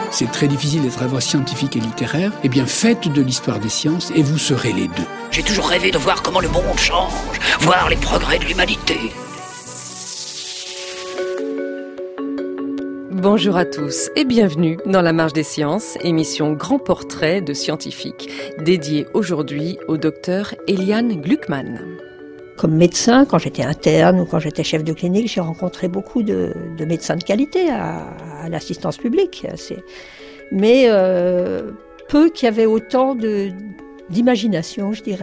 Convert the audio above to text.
C'est très difficile d'être à la fois scientifique et littéraire. Eh bien, faites de l'histoire des sciences et vous serez les deux. J'ai toujours rêvé de voir comment le monde change, voir les progrès de l'humanité. Bonjour à tous et bienvenue dans La Marche des Sciences, émission Grand Portrait de scientifiques, dédiée aujourd'hui au docteur Eliane Gluckman. Comme médecin, quand j'étais interne ou quand j'étais chef de clinique, j'ai rencontré beaucoup de médecins de qualité à l'assistance publique. Mais peu qui avaient autant d'imagination, je dirais.